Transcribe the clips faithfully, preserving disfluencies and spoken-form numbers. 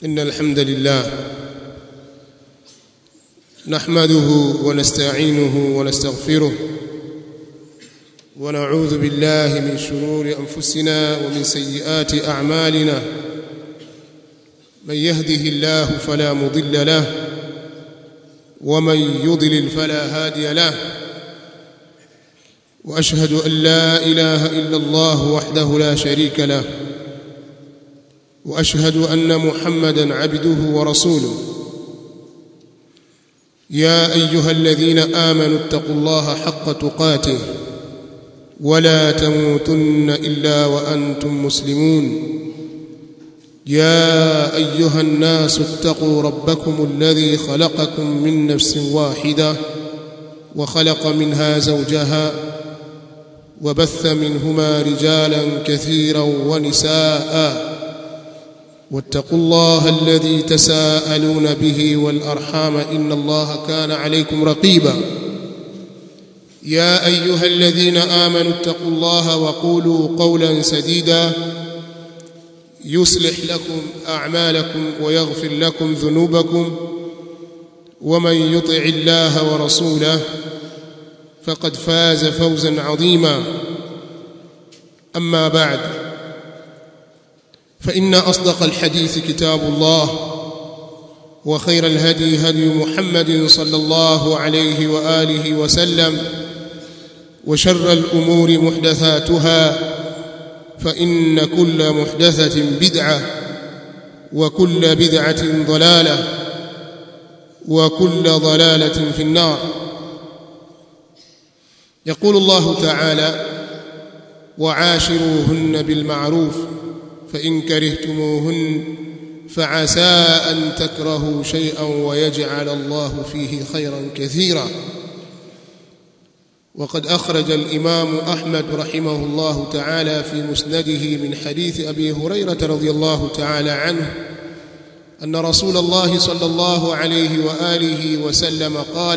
إن الحمد لله نحمده ونستعينه ونستغفره ونعوذ بالله من شرور أنفسنا ومن سيئات أعمالنا من يهده الله فلا مضل له ومن يضلل فلا هادي له وأشهد أن لا إله إلا الله وحده لا شريك له وأشهد أن محمدًا عبده ورسوله يا أيها الذين آمنوا اتقوا الله حق تقاته ولا تموتن إلا وأنتم مسلمون يا أيها الناس اتقوا ربكم الذي خلقكم من نفس واحدة وخلق منها زوجها وبث منهما رجالا كثيرا ونساء واتقوا الله الذي تساءلون به والأرحام إن الله كان عليكم رقيبا يا أيها الذين آمنوا اتقوا الله وقولوا قولا سديدا يصلح لكم أعمالكم ويغفر لكم ذنوبكم ومن يطع الله ورسوله فقد فاز فوزا عظيما أما بعد فإن أصدق الحديث كتاب الله وخير الهدي هدي محمد صلى الله عليه وآله وسلم وشر الأمور محدثاتها فإن كل محدثة بدعة وكل بدعة ضلالة وكل ضلالة في النار. يقول الله تعالى: وعاشروهن بالمعروف فإن كرهتموهن فعسى أن تكرهوا شيئا ويجعل الله فيه خيرا كثيرا. وقد أخرج الإمام أحمد رحمه الله تعالى في مسنده من حديث أبي هريرة رضي الله تعالى عنه أن رسول الله صلى الله عليه وآله وسلم قال: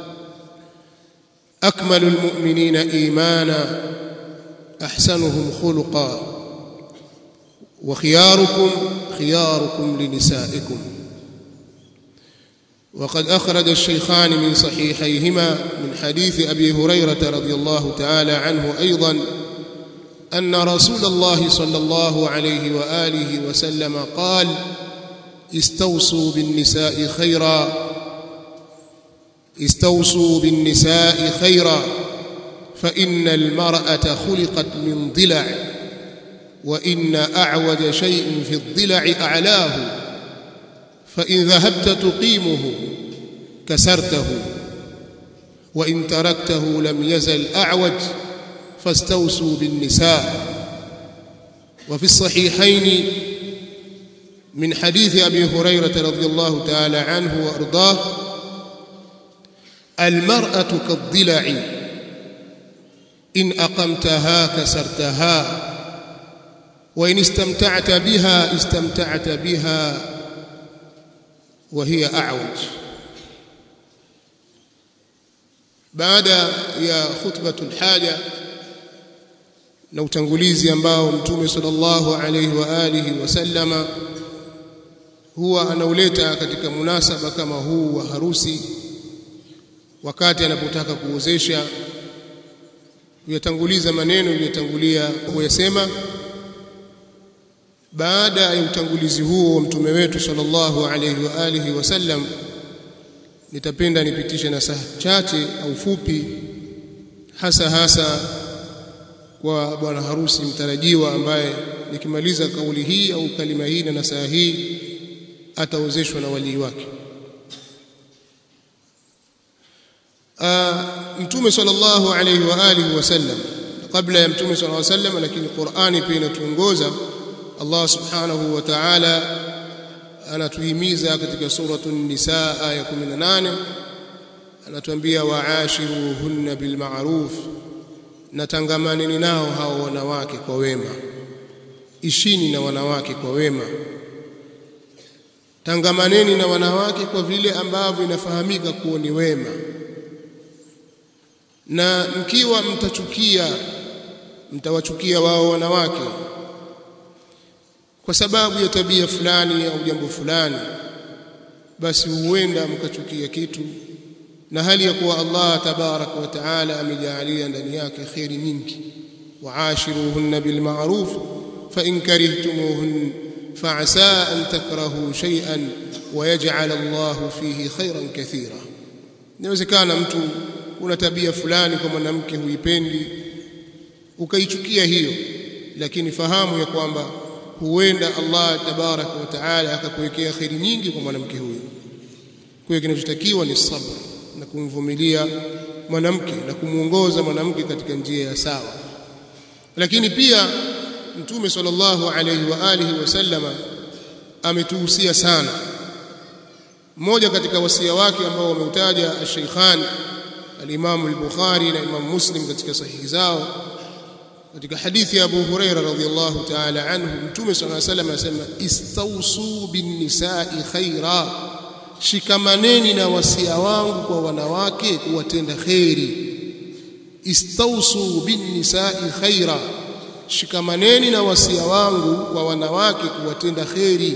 أكمل المؤمنين إيمانا أحسنهم خلقا وخياركم خياركم لنسائكم. وقد أخرج الشيخان من صحيحيهما من حديث أبي هريرة رضي الله تعالى عنه أيضا أن رسول الله صلى الله عليه وآله وسلم قال: استوصوا بالنساء خيرا استوصوا بالنساء خيرا فإن المرأة خلقت من ضلع وإن أعوج شيء في الضلع أعلاه فإن ذهبت تقيمه كسرته وإن تركته لم يزل أعوج فاستوصوا بالنساء. وفي الصحيحين من حديث أبي هريرة رضي الله تعالى عنه وأرضاه: المرأة كالضلع إن أقمتها كسرتها وإن استمتعت بها استمتعت بها وهي أعوج. بعد يا خطبة الحاجة na utangulizi ambao Mtume sallallahu alayhi wa alihi wasallama huwa anauleta katika munasaba kama huu wa harusi, wakati anapotaka kuozesha, kuyatanguliza maneno yaliyotangulia kuyasema. Baada ya utangulizi huo wa mtume wetu sallallahu alayhi wa alihi wasallam, nitapenda nipitishe nasaha chache au fupi, hasa hasa kwa bwana harusi mtarajiwa ambaye nikimaliza kauli hii au kalima hii na nasaha hii ataozeshwa na walii wake. Mtume sallallahu alayhi wa alihi wasallam, kabla ya mtume sallallahu alayhi wasallam, lakini Qur'ani pia inatuongoza. Allah subhanahu wa ta'ala anatuhimiza katika suratul Nisaa aya kumi na nane, anatuambia: wa'ashiruhunna bil ma'ruf, natangamaneni nao hao wanawake kwa wema, ishini na wanawake kwa wema, tangamaneni na wanawake kwa vile ambavyo inafahamika kuwa ni wema. Na mkiwa mtachukia mtawachukia wao wanawake kwa sababu ya tabia fulani au jambo fulani, basi huenda mkachukia kitu, na hali ya kuwa Allah tabaraka wa taala amejalia ndani yake khairi nyingi. Waashiruhunna bil ma'ruf fa in karihtumuhun fa'asa an takrahu shay'an wa yaj'al Allahu fihi khairan kathira. Inawezekana mtu una tabia fulani kwa mwanamke huipendi, ukaichukia hiyo, lakini fahamu ya kwamba huenda Allah tabaraka wa taala akakuwekea khairi nyingi kwa mwanamke huyo. Kwa hiyo kinachotakiwa ni sabr na kumvumilia mwanamke na kumuongoza mwanamke katika njia ya sawa. Lakini pia Mtume sallallahu alayhi wa alihi wasallama ametuhusia sana. Mmoja katika wasia wake ambao wameutaja al-Shaykhan al-Imam al-Bukhari na Imam Muslim katika sahihi zao, katika hadithi ya Abu Huraira radhiyallahu ta'ala anhu, Mtume sallallahu alayhi wasallam anasema istausu bin nisa'i khaira, shikamaneni na wasia wangu kwa wanawake kuwatenda khairi. Istausu bin nisa'i khaira, shikamaneni na wasia wangu kwa wanawake kuwatenda khairi.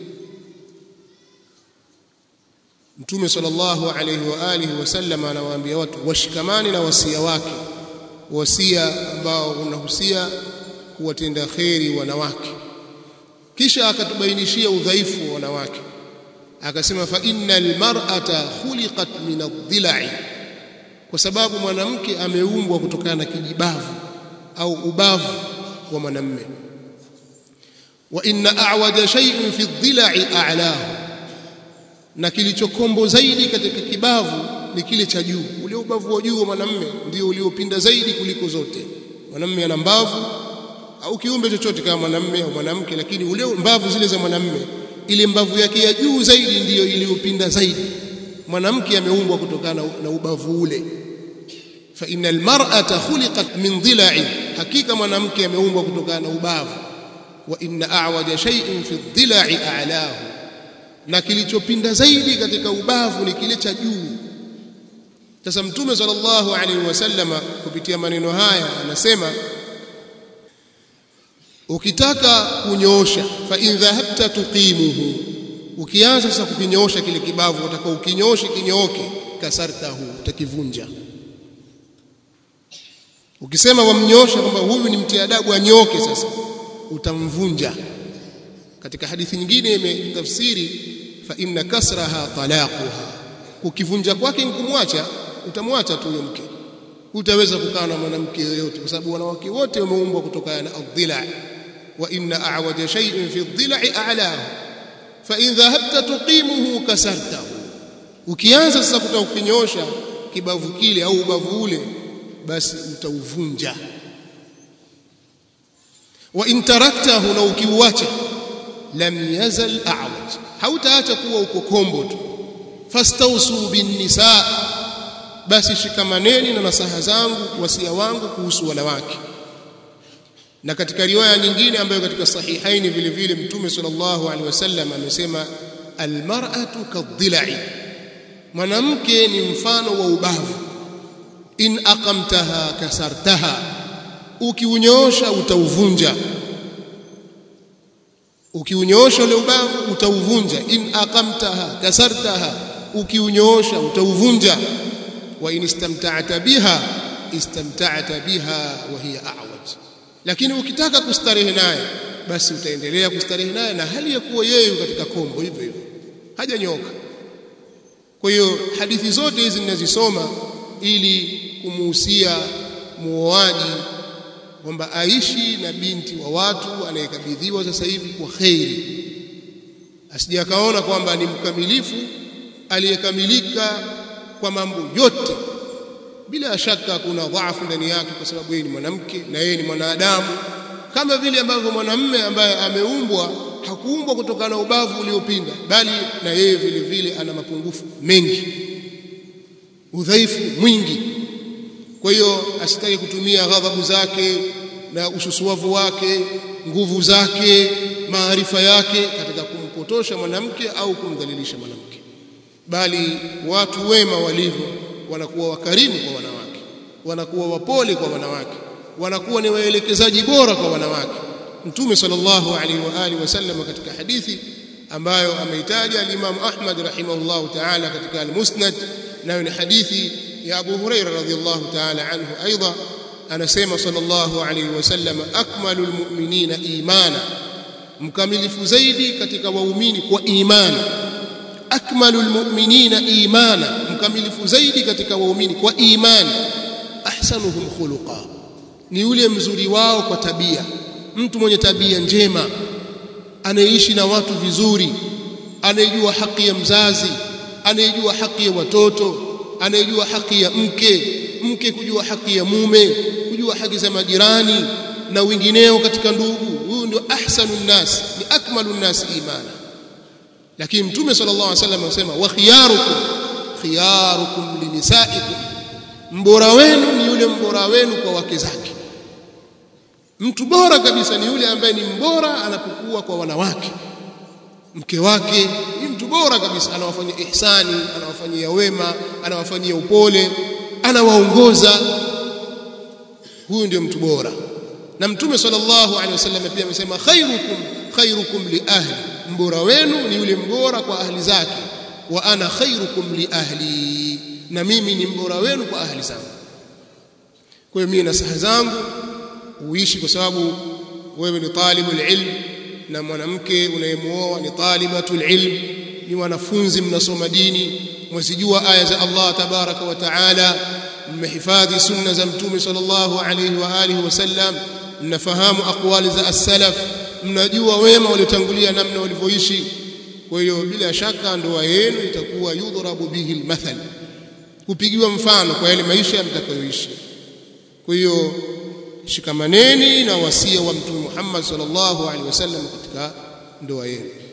Mtume sallallahu alayhi wa alihi wasallam anawaambia watu washikamani na wasia wake, wasia ambao unahusia kuwatenda khairi wanawake. Kisha akatubainishia udhaifu wa wanawake, akasema fa innal mar'ata khuliqat min ad-dhila'i, kwa sababu mwanamke ameumbwa kutokana na kijibavu au ubavu wa mwanamume. Wa inna a'waja shay'in fi ad-dhila'i a'lahu, na kilichokombo zaidi katika kibavu ni kile cha juu. Ule ubavu wa juu wa mwanamume ndio uliopinda zaidi kuliko zote. Mwanamume ana mbavu au kiumbe chochote kama mwanamume au mwanamke, lakini ule mbavu zile za mwanamume, ile mbavu yake ya juu zaidi ndiyo iliyopinda zaidi. Mwanamke ameumbwa kutokana na ubavu ule. Fa innal mar'ata khuliqat min dhila'in, hakika mwanamke ameumbwa kutokana na ubavu. Wa inna a'waja shay'in fi dhila'i a'lahu, na kilichopinda zaidi katika ubavu ni kile cha juu. Sasa Mtume sallallahu alaihi wasallam kupitia maneno haya anasema, ukitaka kunyoosha, fa in dhahabta tuqimuhu, ukianza sasa kukinyoosha kile kibavu, utakao ukinyooshe kinyooke, kasartahu, utakivunja. Ukisema wamnyoosha kwamba huyu ni mtia adabu anyoke, sasa utamvunja. Katika hadithi nyingine imetafsiri fa inna kasraha talaquha, ukivunja kwake kumwacha, utamwacha tu mke, utaweza kukaa na mwanamke yoyote, kwa sababu wanawake wote wameumbwa kutokana na adh-dhila'. Wa inna a'waja shay'in fi adh-dhila'i a'lahu fa in dhahabta tuqimuhu kasartahu, ukianza sasa kutaka kukinyosha kibavu kile au ubavu ule, basi utauvunja. Wa in taraktahu, na ukiuacha, lam yazal a'waj, hautaacha kuwa uko kombo tu. Fastausu bin nisa, basi shikamaneni na nasaha zangu, wasia wangu kuhusu wanawake. Na katika riwaya nyingine ambayo katika sahihaini vile vile Mtume sallallahu alaihi wasallam amesema almar'atu kadhila'i, mwanamke ni mfano wa ubavu. In aqamtaha kasartaha, ukiunyoosha utauvunja. Ukiunyoosha ule ubavu utauvunja. In aqamtaha kasartaha, ukiunyoosha utauvunja. Wa in istamta'ta biha istamta'ta biha wa hiya a'waj, lakini ukitaka kustarehe naye, basi utaendelea kustarehe naye na hali ya kuwa yeye katika kombo hivyo hivyo, hajanyoka. Kwa hiyo hadithi zote hizi ninazisoma ili kumuhusia muoaji kwamba aishi na binti wa watu anayekabidhiwa sasa hivi kwa khairi, asije akaona kwamba ni mkamilifu aliyekamilika kwa mambo yote. Bila shaka kuna dhaifu ndani yake, kwa sababu yeye ni mwanamke na yeye ni mwanadamu, kama vile ambavyo mwanamume ambaye ameumbwa hakuumbwa kutokana na ubavu uliopinda, bali na yeye vile vile ana mapungufu mengi, udhaifu mwingi. Kwa hiyo asitaki kutumia ghadhabu zake na ususuavu wake, nguvu zake, maarifa yake katika kumpotosha mwanamke au kumdhalilisha mwanamke, bali watu wema walivyo wanakuwa wakarimu kwa wanawake, wanakuwa wapole kwa wanawake, wanakuwa ni waelekezaji bora kwa wanawake. Mtume sallallahu alaihi wa alihi wasallam katika hadithi ambayo ameitaja al-Imam Ahmad rahimahullahu ta'ala katika al-Musnad, nayo ni hadithi ya Abu Huraira radhiyallahu ta'ala anhu aidha, anasema sallallahu alaihi wasallam, akmalul mu'minina imana, mkamilifu zaidi katika waumini kwa imani. Akmalul mu'minina imana, mkamilifu zaidi katika waumini kwa imani. Ahsanuhum khuluqa, ni yule mzuri wao kwa tabia, mtu mwenye tabia njema, anaishi na watu vizuri, anayejua haki ya mzazi, anayejua haki ya watoto, anayejua haki ya mke, mke kujua haki ya mume, kujua haki za majirani na wengineo katika ndugu. Huyu ndio ahsanun nas, ni akmalun nas imana. Lakini Mtume sallallahu alaihi wasallam anasema, wa khiyarukum khiyarukum linisaikum, mbora wenu ni yule mbora wenu kwa wake zake. Mtu bora kabisa ni yule ambaye ni mbora anapokuwa kwa wanawake. Mke wake ni mtu bora kabisa, anawafanyia ihsani, anawafanyia wema, anawafanyia upole, anawaongoza. Huyu ndio mtu bora. Na Mtume sallallahu alaihi wasallam pia amesema, khairukum khairukum li ahli, mbora wenu ni yule mbora kwa ahli zake. Wa ana khairukum li ahli, na mimi ni mbora wenu kwa ahli zangu. Kwa hiyo mimi nasaha zangu uishi, kwa sababu wewe ni talibul ilm na mwanamke unayemuoa ni talibatul ilm, ni wanafunzi mnasoma dini, mwasijua aya za Allah tabaraka wa taala, mmehifadhi sunna za Mtume sallallahu alayhi wa alihi wasallam, mnafahamu aqwali za as-salaf, mnajua wema waliotangulia namna walivyoishi. Kwa hiyo bila shaka ndoa yenu itakuwa yudhrabu bihi al-mathal, kupigiwa mfano kwa yale maisha mtakayoishi. Kwa hiyo shikamaneni na wasia wa Mtume Muhammad sallallahu alaihi wasallam katika ndoa yenu.